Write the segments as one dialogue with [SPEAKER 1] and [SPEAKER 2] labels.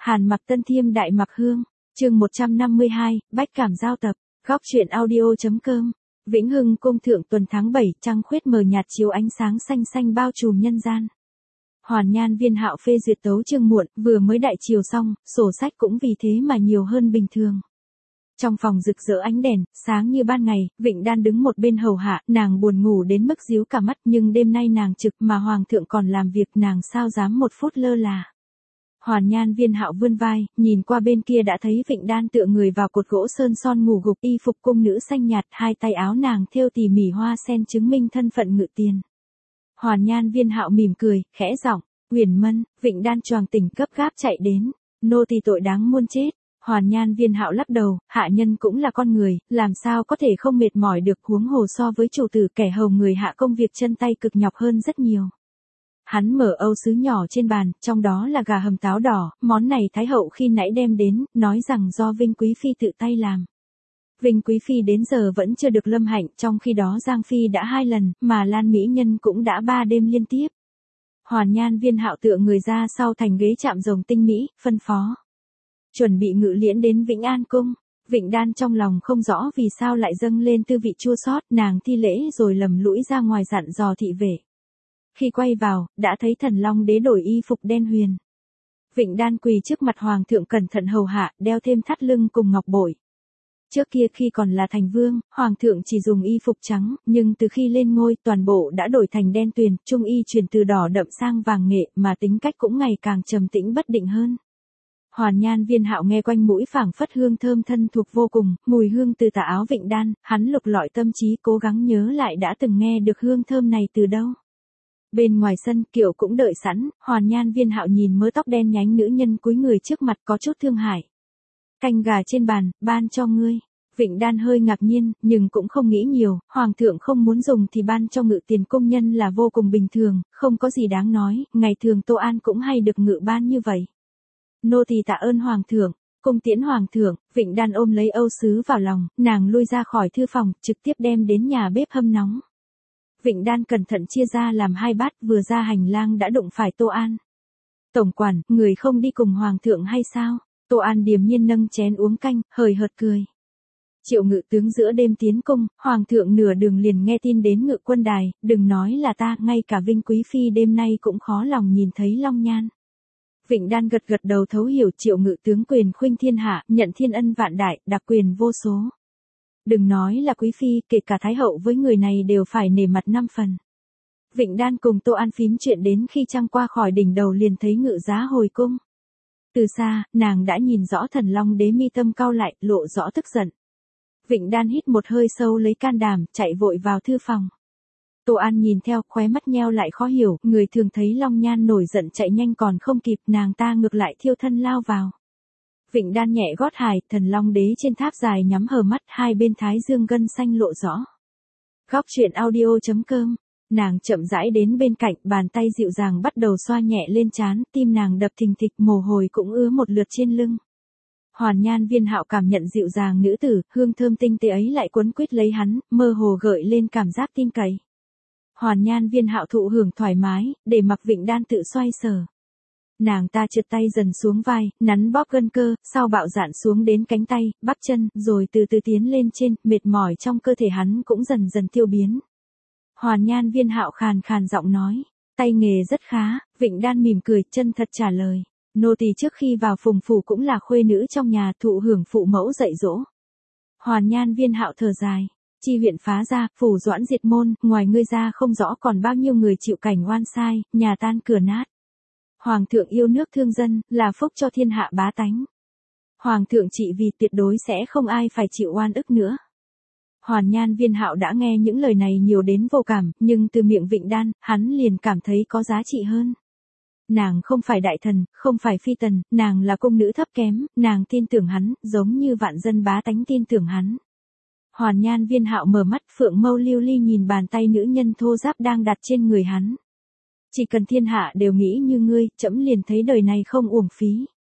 [SPEAKER 1] Hàn Mặc Tân Thiêm Đại Mặc Hương, chương 152, Bách Cảm Giao Tập, góc truyện audio.com. Vĩnh Hưng cung thượng tuần tháng 7, trăng khuyết mờ nhạt chiếu ánh sáng xanh xanh bao trùm nhân gian. Hoàn Nhan Viên Hạo phê duyệt tấu chương muộn, vừa mới đại chiều xong, sổ sách cũng vì thế mà nhiều hơn bình thường. Trong phòng rực rỡ ánh đèn, sáng như ban ngày, Vịnh Đan đứng một bên hầu hạ, nàng buồn ngủ đến mức díu cả mắt, nhưng đêm nay nàng trực mà hoàng thượng còn làm việc, nàng sao dám một phút lơ là. Hoàn Nhan Viên Hạo vươn vai, nhìn qua bên kia đã thấy Vịnh Đan tựa người vào cột gỗ sơn son ngủ gục, y phục cung nữ xanh nhạt, hai tay áo nàng thêu tỉ mỉ hoa sen chứng minh thân phận ngự tiền. Hoàn Nhan Viên Hạo mỉm cười, khẽ giọng, "Uyển Mân." Vịnh Đan choàng tỉnh gấp gáp chạy đến, "Nô tỳ tội đáng muôn chết." Hoàn Nhan Viên Hạo lắc đầu, hạ nhân cũng là con người, làm sao có thể không mệt mỏi được, huống hồ so với chủ tử kẻ hầu người hạ công việc chân tay cực nhọc hơn rất nhiều. Hắn mở âu sứ nhỏ trên bàn, trong đó là gà hầm táo đỏ, món này Thái hậu khi nãy đem đến, nói rằng do Vinh Quý Phi tự tay làm. Vinh Quý Phi đến giờ vẫn chưa được lâm hạnh, trong khi đó Giang Phi đã 2 lần, mà Lan Mỹ Nhân cũng đã 3 đêm liên tiếp. Hoàn Nhan Viên Hạo tựa người ra sau thành ghế chạm rồng tinh mỹ, phân phó. Chuẩn bị ngự liễn đến Vĩnh An Cung. Vịnh Đan trong lòng không rõ vì sao lại dâng lên tư vị chua xót, nàng thi lễ rồi lầm lũi ra ngoài dặn dò thị vệ. Khi quay vào, đã thấy Thần Long Đế đổi y phục đen huyền. Vịnh Đan quỳ trước mặt hoàng thượng cẩn thận hầu hạ, đeo thêm thắt lưng cùng ngọc bội. Trước kia khi còn là thành vương, hoàng thượng chỉ dùng y phục trắng, nhưng từ khi lên ngôi toàn bộ đã đổi thành đen tuyền, trung y chuyển từ đỏ đậm sang vàng nghệ, mà tính cách cũng ngày càng trầm tĩnh bất định hơn. Hoàn Nhan Viên Hạo nghe quanh mũi phảng phất hương thơm thân thuộc vô cùng, mùi hương từ tà áo Vịnh Đan, hắn lục lọi tâm trí cố gắng nhớ lại đã từng nghe được hương thơm này từ đâu. Bên ngoài sân, kiệu cũng đợi sẵn, Hoàn Nhan Viên Hạo nhìn mớ tóc đen nhánh nữ nhân cúi người trước mặt có chút thương hại. "Canh gà trên bàn, ban cho ngươi." Vịnh Đan hơi ngạc nhiên, nhưng cũng không nghĩ nhiều, hoàng thượng không muốn dùng thì ban cho ngự tiền công nhân là vô cùng bình thường, không có gì đáng nói, ngày thường Tô An cũng hay được ngự ban như vậy. "Nô tỳ tạ ơn hoàng thượng." Cung tiễn hoàng thượng, Vịnh Đan ôm lấy âu sứ vào lòng, nàng lui ra khỏi thư phòng, trực tiếp đem đến nhà bếp hâm nóng. Vịnh Đan cẩn thận chia ra làm 2 bát, vừa ra hành lang đã đụng phải Tô An. "Tổng quản, người không đi cùng hoàng thượng hay sao?" Tô An điềm nhiên nâng chén uống canh, hời hợt cười. "Triệu ngự tướng giữa đêm tiến cung, hoàng thượng nửa đường liền nghe tin đến ngự quân đài, đừng nói là ta, ngay cả Vinh Quý Phi đêm nay cũng khó lòng nhìn thấy long nhan." Vịnh Đan gật gật đầu thấu hiểu, Triệu ngự tướng quyền khuynh thiên hạ, nhận thiên ân vạn đại, đặc quyền vô số. Đừng nói là Quý Phi, kể cả Thái hậu với người này đều phải nể mặt 5 phần. Vịnh Đan cùng Tô An phím chuyện đến khi trăng qua khỏi đỉnh đầu liền thấy ngự giá hồi cung. Từ xa, nàng đã nhìn rõ Thần Long Đế mi tâm cau lại, lộ rõ tức giận. Vịnh Đan hít một hơi sâu lấy can đảm, chạy vội vào thư phòng. Tô An nhìn theo, khóe mắt nheo lại khó hiểu, người thường thấy Long Nhan nổi giận chạy nhanh còn không kịp, nàng ta ngược lại thiêu thân lao vào. Vịnh Đan nhẹ gót hài, Thần Long Đế trên tháp dài nhắm hờ mắt, hai bên thái dương gân xanh lộ rõ. Góc truyện audio.com. Nàng chậm rãi đến bên cạnh, bàn tay dịu dàng bắt đầu xoa nhẹ lên trán, tim nàng đập thình thịch, mồ hôi cũng ứa một lượt trên lưng. Hoàn Nhan Viên Hạo cảm nhận dịu dàng nữ tử, hương thơm tinh tế ấy lại quấn quýt lấy hắn, mơ hồ gợi lên cảm giác tin cậy. Hoàn Nhan Viên Hạo thụ hưởng thoải mái, để mặc Vịnh Đan tự xoay sở. Nàng ta trượt tay dần xuống vai, nắn bóp gân cơ, sau bạo dạn xuống đến cánh tay, bắp chân, rồi từ từ tiến lên trên, mệt mỏi trong cơ thể hắn cũng dần dần tiêu biến. Hoàn Nhan Viên Hạo khàn khàn giọng nói, "Tay nghề rất khá." Vịnh Đan mỉm cười, chân thật trả lời, "Nô tỳ trước khi vào phùng phủ cũng là khuê nữ trong nhà, thụ hưởng phụ mẫu dạy dỗ." Hoàn Nhan Viên Hạo thở dài, "Chi huyện phá ra, phủ doãn diệt môn, ngoài ngươi ra không rõ còn bao nhiêu người chịu cảnh oan sai, nhà tan cửa nát. Hoàng thượng yêu nước thương dân, là phúc cho thiên hạ bá tánh. Hoàng thượng trị vì tuyệt đối sẽ không ai phải chịu oan ức nữa." Hoàn Nhan Viên Hạo đã nghe những lời này nhiều đến vô cảm, nhưng từ miệng Vịnh Đan, hắn liền cảm thấy có giá trị hơn. Nàng không phải đại thần, không phải phi tần, nàng là cung nữ thấp kém, nàng tin tưởng hắn, giống như vạn dân bá tánh tin tưởng hắn. Hoàn Nhan Viên Hạo mở mắt, phượng mâu lưu ly nhìn bàn tay nữ nhân thô ráp đang đặt trên người hắn. "Chỉ cần thiên hạ đều nghĩ như ngươi, trẫm liền thấy đời này không uổng phí."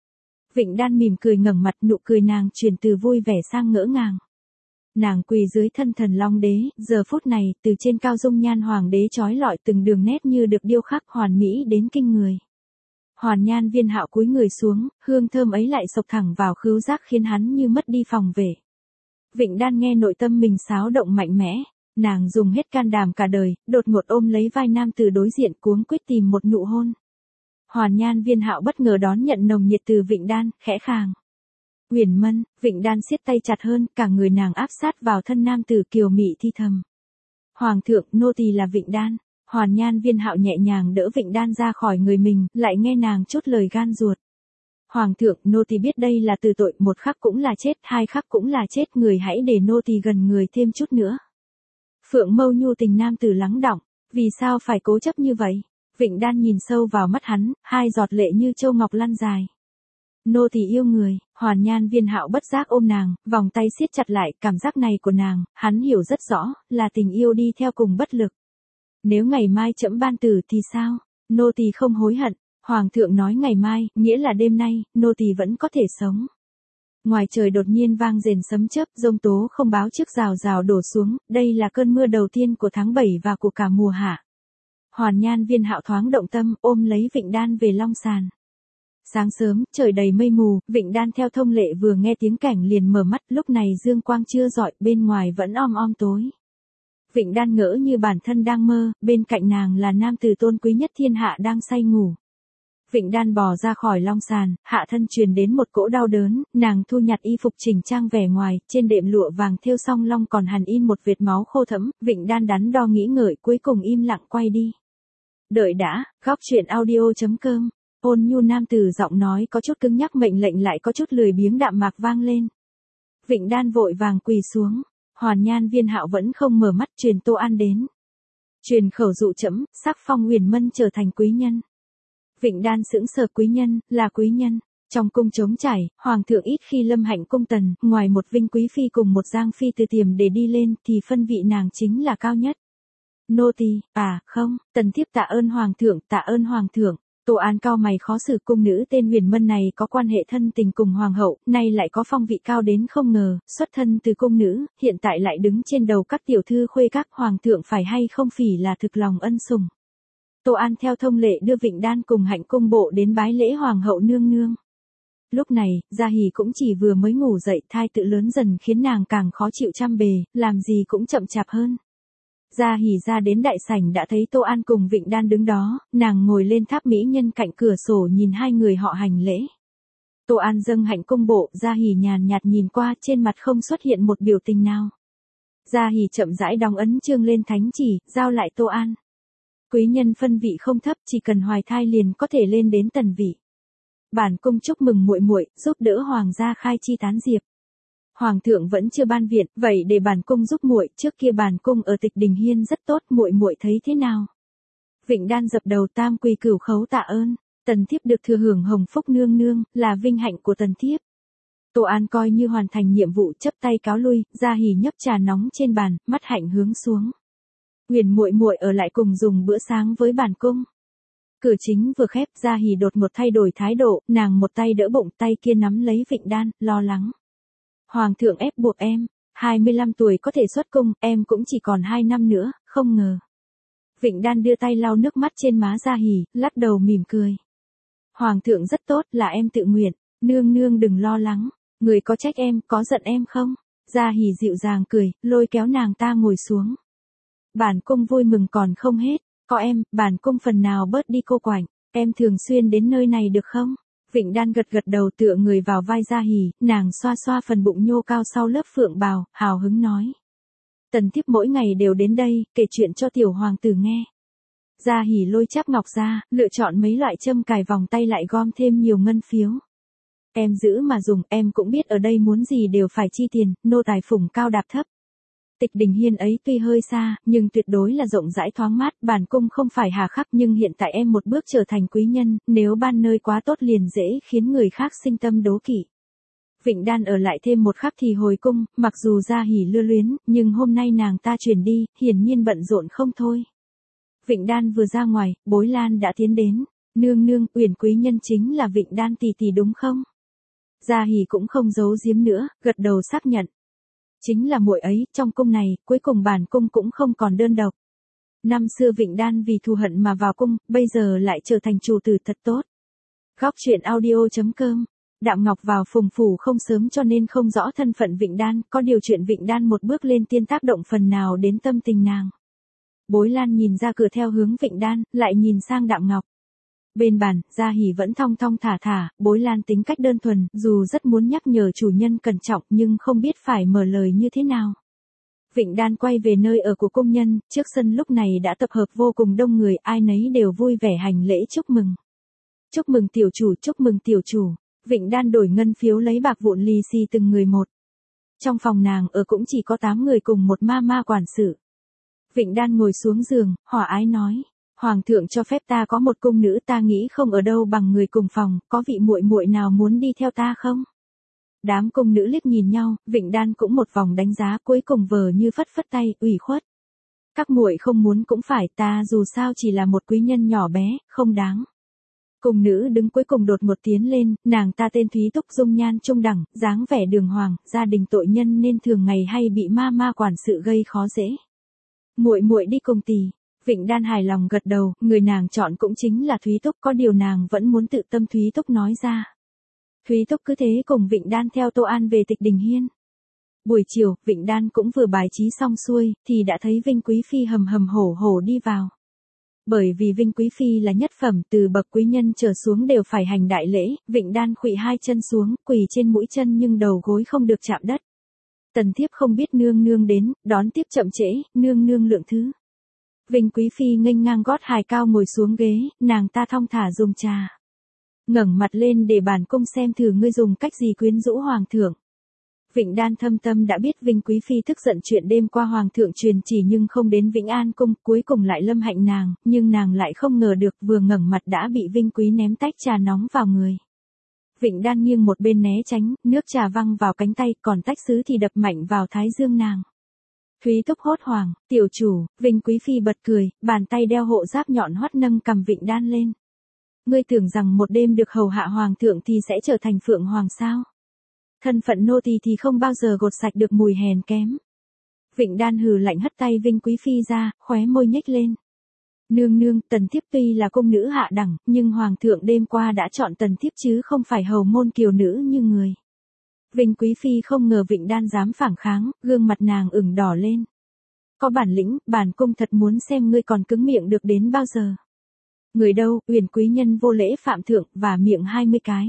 [SPEAKER 1] Vịnh Đan mỉm cười ngẩng mặt, nụ cười nàng chuyển từ vui vẻ sang ngỡ ngàng. Nàng quỳ dưới thân Thần Long Đế, giờ phút này, từ trên cao dung nhan hoàng đế chói lọi từng đường nét như được điêu khắc hoàn mỹ đến kinh người. Hoàn Nhan Viên Hạo cúi người xuống, hương thơm ấy lại sộc thẳng vào khứu giác khiến hắn như mất đi phòng về. Vịnh Đan nghe nội tâm mình xáo động mạnh mẽ, nàng dùng hết can đảm cả đời, đột ngột ôm lấy vai nam từ đối diện cuống quyết tìm một nụ hôn. Hoàn Nhan Viên Hạo bất ngờ đón nhận nồng nhiệt từ Vịnh Đan, khẽ khàng. Uyển Mân, Vịnh Đan siết tay chặt hơn, cả người nàng áp sát vào thân nam tử kiều mị thi thầm. Hoàng thượng, nô tỳ là Vịnh Đan. Hoàn Nhan Viên Hạo nhẹ nhàng đỡ Vịnh Đan ra khỏi người mình, lại nghe nàng chốt lời gan ruột. Hoàng thượng, nô tỳ biết đây là từ tội, một khắc cũng là chết, hai khắc cũng là chết, người hãy để nô tỳ gần người thêm chút nữa. Phượng mâu nhu tình nam tử lắng đọng, vì sao phải cố chấp như vậy? Vịnh Đan nhìn sâu vào mắt hắn, hai giọt lệ như châu ngọc lăn dài. Nô tỳ yêu người. Hoàn Nhan Viên Hạo bất giác ôm nàng, vòng tay siết chặt lại, cảm giác này của nàng, hắn hiểu rất rõ, là tình yêu đi theo cùng bất lực. Nếu ngày mai trẫm ban tử thì sao? Nô tỳ không hối hận. Hoàng thượng nói ngày mai, nghĩa là đêm nay, nô tỳ vẫn có thể sống. Ngoài trời đột nhiên vang rền sấm chớp, giông tố không báo trước rào rào đổ xuống, đây là cơn mưa đầu tiên của tháng 7 và của cả mùa hạ. Hoàn Nhan Viên Hạo thoáng động tâm, ôm lấy Vịnh Đan về long sàn. Sáng sớm, trời đầy mây mù, Vịnh Đan theo thông lệ vừa nghe tiếng cảnh liền mở mắt, lúc này dương quang chưa rọi, bên ngoài vẫn om om tối. Vịnh Đan ngỡ như bản thân đang mơ, bên cạnh nàng là nam tử tôn quý nhất thiên hạ đang say ngủ. Vịnh Đan bò ra khỏi long sàn, hạ thân truyền đến một cỗ đau đớn, nàng thu nhặt y phục chỉnh trang vẻ ngoài, trên đệm lụa vàng thêu song long còn hằn in một vệt máu khô thẫm, Vịnh Đan đắn đo nghĩ ngợi cuối cùng im lặng quay đi. Đợi đã, góc truyện audio.com. Ôn nhu nam tử giọng nói có chút cứng nhắc, mệnh lệnh lại có chút lười biếng đạm mạc vang lên. Vịnh Đan vội vàng quỳ xuống. Hoàn Nhan Viên Hạo vẫn không mở mắt, truyền Tô An đến. Truyền khẩu dụ trẫm, sắc phong Uyển Mân trở thành quý nhân. Vịnh Đan sững sờ, quý nhân, là quý nhân. Trong cung trống trải, hoàng thượng ít khi lâm hạnh cung tần, ngoài một Vinh quý phi cùng một Giang phi từ tiềm để đi lên thì phân vị nàng chính là cao nhất. Nô tỳ, không, tần thiếp tạ ơn hoàng thượng, tạ ơn hoàng thượng. Tô An cau mày khó xử, cung nữ tên Uyển Mân này có quan hệ thân tình cùng hoàng hậu, nay lại có phong vị cao đến không ngờ, xuất thân từ cung nữ, hiện tại lại đứng trên đầu các tiểu thư khuê các, hoàng thượng phải hay không phỉ là thực lòng ân sủng. Tô An theo thông lệ đưa Vịnh Đan cùng hạnh cung bộ đến bái lễ hoàng hậu nương nương. Lúc này, Gia Hỉ cũng chỉ vừa mới ngủ dậy, thai tự lớn dần khiến nàng càng khó chịu trăm bề, làm gì cũng chậm chạp hơn. Gia Hỉ ra đến đại sảnh đã thấy Tô An cùng Vịnh Đan đứng đó, nàng ngồi lên tháp mỹ nhân cạnh cửa sổ nhìn hai người họ hành lễ. Tô An dâng hạnh cung bộ, Gia Hỉ nhàn nhạt nhìn qua, trên mặt không xuất hiện một biểu tình nào. Gia Hỉ chậm rãi đóng ấn chương lên thánh chỉ, giao lại Tô An. Quý nhân phân vị không thấp, chỉ cần hoài thai liền có thể lên đến tần vị. Bản cung chúc mừng muội muội, giúp đỡ hoàng gia khai chi tán diệp. Hoàng thượng vẫn chưa ban viện, vậy để bản cung giúp muội, trước kia bản cung ở Tịch Đình Hiên rất tốt, muội muội thấy thế nào? Vịnh Đan dập đầu tam quy cửu khấu tạ ơn, tần thiếp được thừa hưởng hồng phúc nương nương, là vinh hạnh của tần thiếp. Tô An coi như hoàn thành nhiệm vụ, chấp tay cáo lui, Gia Hỉ nhấp trà nóng trên bàn, mắt hạnh hướng xuống. Uyển muội muội ở lại cùng dùng bữa sáng với bản cung. Cửa chính vừa khép, Gia Hỉ đột ngột thay đổi thái độ, nàng một tay đỡ bụng, tay kia nắm lấy Vịnh Đan, lo lắng. Hoàng thượng ép buộc em, 25 tuổi có thể xuất cung, em cũng chỉ còn 2 năm nữa, không ngờ. Vịnh Đan đưa tay lau nước mắt trên má Gia Hỉ, lắc đầu mỉm cười. Hoàng thượng rất tốt, là em tự nguyện, nương nương đừng lo lắng, người có trách em, có giận em không? Gia Hỉ dịu dàng cười, lôi kéo nàng ta ngồi xuống. Bản cung vui mừng còn không hết, có em, bản cung phần nào bớt đi cô quạnh, em thường xuyên đến nơi này được không? Vịnh Đan gật gật đầu tựa người vào vai Gia Hỉ, nàng xoa xoa phần bụng nhô cao sau lớp phượng bào, hào hứng nói. Tần thiếp mỗi ngày đều đến đây, kể chuyện cho tiểu hoàng tử nghe. Gia Hỉ lôi cháp ngọc ra, lựa chọn mấy loại châm cài vòng tay lại gom thêm nhiều ngân phiếu. Em giữ mà dùng, em cũng biết ở đây muốn gì đều phải chi tiền, nô tài phủng cao đạp thấp. Tịch Đình Hiên ấy tuy hơi xa, nhưng tuyệt đối là rộng rãi thoáng mát, bản cung không phải hà khắc nhưng hiện tại em một bước trở thành quý nhân, nếu ban nơi quá tốt liền dễ khiến người khác sinh tâm đố kỵ. Vịnh Đan ở lại thêm một khắc thì hồi cung, mặc dù Gia Hỉ lưu luyến, nhưng hôm nay nàng ta chuyển đi, hiển nhiên bận rộn không thôi. Vịnh Đan vừa ra ngoài, Bối Lan đã tiến đến, nương nương, Uyển quý nhân chính là Vịnh Đan tỷ tỷ đúng không? Gia Hỉ cũng không giấu giếm nữa, gật đầu xác nhận. Chính là muội ấy, trong cung này, cuối cùng bản cung cũng không còn đơn độc. Năm xưa Vịnh Đan vì thù hận mà vào cung, bây giờ lại trở thành chủ tử thật tốt. Góc truyện audio.com. Đạm Ngọc vào phùng phủ không sớm cho nên không rõ thân phận Vịnh Đan, có điều chuyện Vịnh Đan một bước lên tiên tác động phần nào đến tâm tình nàng. Bối Lan nhìn ra cửa theo hướng Vịnh Đan, lại nhìn sang Đạm Ngọc. Bên bàn, Gia Hỉ vẫn thong thong thả thả, Bối Lan tính cách đơn thuần, dù rất muốn nhắc nhở chủ nhân cẩn trọng nhưng không biết phải mở lời như thế nào. Vịnh Đan quay về nơi ở của công nhân, trước sân lúc này đã tập hợp vô cùng đông người, ai nấy đều vui vẻ hành lễ chúc mừng. Chúc mừng tiểu chủ, chúc mừng tiểu chủ. Vịnh Đan đổi ngân phiếu lấy bạc vụn lì xì từng người một. Trong phòng nàng ở cũng chỉ có 8 người cùng một ma quản sự. Vịnh Đan ngồi xuống giường, hòa ái nói. Hoàng thượng cho phép ta có một cung nữ, ta nghĩ không ở đâu bằng người cùng phòng, có vị muội muội nào muốn đi theo ta không? Đám cung nữ liếc nhìn nhau, Vịnh Đan cũng một vòng đánh giá, cuối cùng vờ như phất phất tay, ủy khuất. Các muội không muốn cũng phải, ta dù sao chỉ là một quý nhân nhỏ bé, không đáng. Cung nữ đứng cuối cùng đột một tiến lên, nàng ta tên Thúy Túc, dung nhan trung đẳng, dáng vẻ đường hoàng, gia đình tội nhân nên thường ngày hay bị ma quản sự gây khó dễ. Muội muội đi cùng tỷ. Vịnh Đan hài lòng gật đầu, người nàng chọn cũng chính là Thúy Túc, có điều nàng vẫn muốn tự tâm Thúy Túc nói ra. Thúy Túc cứ thế cùng Vịnh Đan theo Tô An về Tịch Đình Hiên. Buổi chiều, Vịnh Đan cũng vừa bài trí xong xuôi, thì đã thấy Vinh Quý Phi hầm hổ hổ đi vào. Bởi vì Vinh Quý Phi là nhất phẩm, từ bậc quý nhân trở xuống đều phải hành đại lễ, Vịnh Đan khuỵu hai chân xuống, quỳ trên mũi chân nhưng đầu gối không được chạm đất. Tần thiếp không biết nương nương đến, đón tiếp chậm trễ, nương nương lượng thứ. Vinh Quý Phi nghênh ngang gót hài cao ngồi xuống ghế, nàng ta thong thả dùng trà. Ngẩng mặt lên để bản cung xem thử ngươi dùng cách gì quyến rũ hoàng thượng. Vịnh Đan thâm tâm đã biết Vinh Quý Phi tức giận chuyện đêm qua hoàng thượng truyền chỉ nhưng không đến Vĩnh An cung, cuối cùng lại lâm hạnh nàng, nhưng nàng lại không ngờ được vừa ngẩng mặt đã bị Vinh Quý ném tách trà nóng vào người. Vịnh Đan nghiêng một bên né tránh, nước trà văng vào cánh tay, còn tách sứ thì đập mạnh vào thái dương nàng. Thúy Túc hốt hoảng, tiểu chủ, Vinh Quý Phi bật cười, bàn tay đeo hộ giáp nhọn hoắt nâng cầm Vịnh Đan lên. Ngươi tưởng rằng một đêm được hầu hạ hoàng thượng thì sẽ trở thành phượng hoàng sao? Thân phận nô tỳ thì không bao giờ gột sạch được mùi hèn kém. Vịnh Đan hừ lạnh hất tay Vinh Quý Phi ra, khóe môi nhếch lên. Nương nương, tần thiếp tuy là cung nữ hạ đẳng, nhưng hoàng thượng đêm qua đã chọn tần thiếp chứ không phải hầu môn kiều nữ như người. Vinh Quý Phi không ngờ Vịnh Đan dám phản kháng, gương mặt nàng ửng đỏ lên. Có bản lĩnh, bản cung thật muốn xem ngươi còn cứng miệng được đến bao giờ. Người đâu, Uyển quý nhân vô lễ phạm thượng, và miệng 20 cái.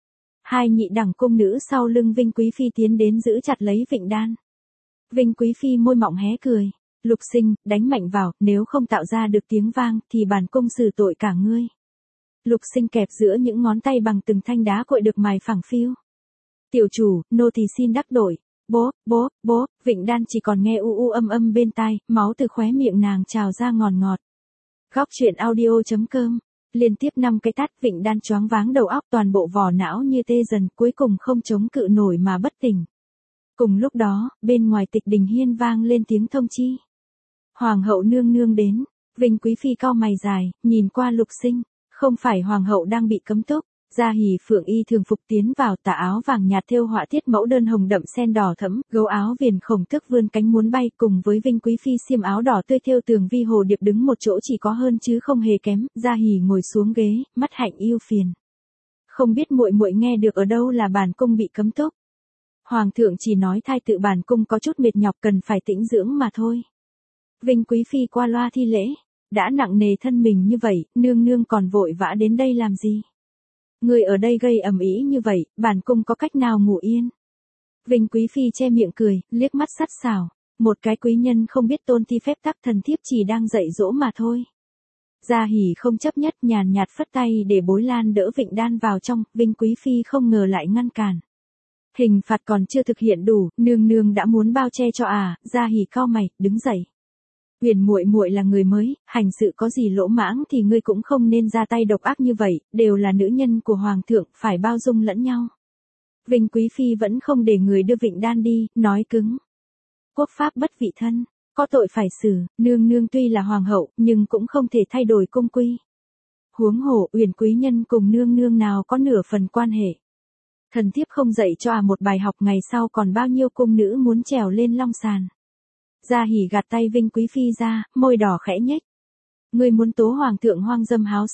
[SPEAKER 1] Hai nhị đẳng cung nữ sau lưng Vinh Quý Phi tiến đến giữ chặt lấy Vịnh Đan. Vinh Quý Phi môi mọng hé cười. Lục Sinh, đánh mạnh vào, nếu không tạo ra được tiếng vang, thì bản cung xử tội cả ngươi. Lục Sinh kẹp giữa những ngón tay bằng từng thanh đá cội được mài phẳng phiu. Tiểu chủ, nô tỳ xin đắc đổi. Bố, Vịnh Đan chỉ còn nghe u âm bên tai, máu từ khóe miệng nàng trào ra ngọt. Góc truyện audio.com. Liên tiếp 5 cái tát, Vịnh Đan choáng váng đầu óc, toàn bộ vỏ não như tê dần, cuối cùng không chống cự nổi mà bất tỉnh. Cùng lúc đó, bên ngoài Tịch Đình Hiên vang lên tiếng thông chi. Hoàng hậu nương nương đến. Vinh Quý Phi cau mày dài, nhìn qua Lục Sinh, không phải hoàng hậu đang bị cấm túc. Gia Hỉ phượng y thường phục tiến vào, tà áo vàng nhạt thêu họa tiết mẫu đơn hồng đậm sen đỏ thẫm, gấu áo viền khổng tước vươn cánh muốn bay, cùng với Vinh Quý Phi xiêm áo đỏ tươi thêu tường vi hồ điệp đứng một chỗ chỉ có hơn chứ không hề kém. Gia Hỉ ngồi xuống ghế, mắt hạnh yêu phiền. Không biết muội muội nghe được ở đâu là bản cung bị cấm túc. Hoàng thượng chỉ nói thai tự bản cung có chút mệt nhọc cần phải tĩnh dưỡng mà thôi. Vinh Quý Phi qua loa thi lễ, đã nặng nề thân mình như vậy, nương nương còn vội vã đến đây làm gì? Người ở đây gây ầm ĩ như vậy, bản cung có cách nào ngủ yên? Vinh Quý Phi che miệng cười, liếc mắt sắt sảo, một cái quý nhân không biết tôn thi phép tắc, thần thiếp chỉ đang dạy dỗ mà thôi. Gia Hỉ không chấp nhất, nhàn nhạt phất tay để Bối Lan đỡ Vịnh Đan vào trong, Vinh Quý Phi không ngờ lại ngăn cản. Hình phạt còn chưa thực hiện đủ, nương nương đã muốn bao che cho à? Gia Hỉ cau mày, đứng dậy. Huyền muội là người mới, hành sự có gì lỗ mãng thì ngươi cũng không nên ra tay độc ác như vậy, đều là nữ nhân của hoàng thượng, phải bao dung lẫn nhau. Vinh Quý Phi vẫn không để người đưa Vịnh Đan đi, nói cứng. Quốc pháp bất vị thân, có tội phải xử, nương nương tuy là hoàng hậu, nhưng cũng không thể thay đổi cung quy. Huống hồ, Uyển quý nhân cùng nương nương nào có nửa phần quan hệ. Thần thiếp không dạy cho một bài học, ngày sau còn bao nhiêu cung nữ muốn trèo lên long sàn. Gia Hỉ gạt tay Vinh Quý Phi ra, môi đỏ khẽ nhếch. Ngươi muốn tố hoàng thượng hoang dâm háo sắc,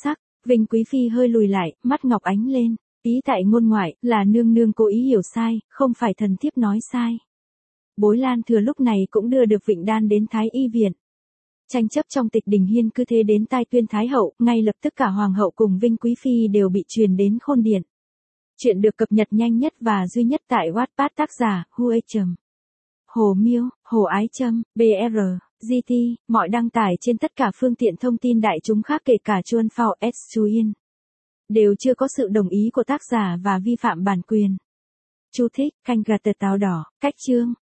[SPEAKER 1] Vinh Quý Phi hơi lùi lại, mắt ngọc ánh lên. Ý tại ngôn ngoại, là nương nương cố ý hiểu sai, không phải thần thiếp nói sai. Bối Lan Thừa lúc này cũng đưa được Vịnh Đan đến Thái Y viện. Tranh chấp trong Tịch Đình Hiên cứ thế đến tai Tuyên Thái Hậu, ngay lập tức cả Hoàng hậu cùng Vinh Quý Phi đều bị truyền đến Khôn Điện. Chuyện được cập nhật nhanh nhất và duy nhất tại Wattpad, tác giả Hu Trầm. Hồ Miêu, Hồ Ái Trâm, BR, GT, mọi đăng tải trên tất cả phương tiện thông tin đại chúng khác kể cả Chuan Phao S Chuyen. Đều chưa có sự đồng ý của tác giả và vi phạm bản quyền. Chú thích, canh gà tờ táo đỏ, cách chương.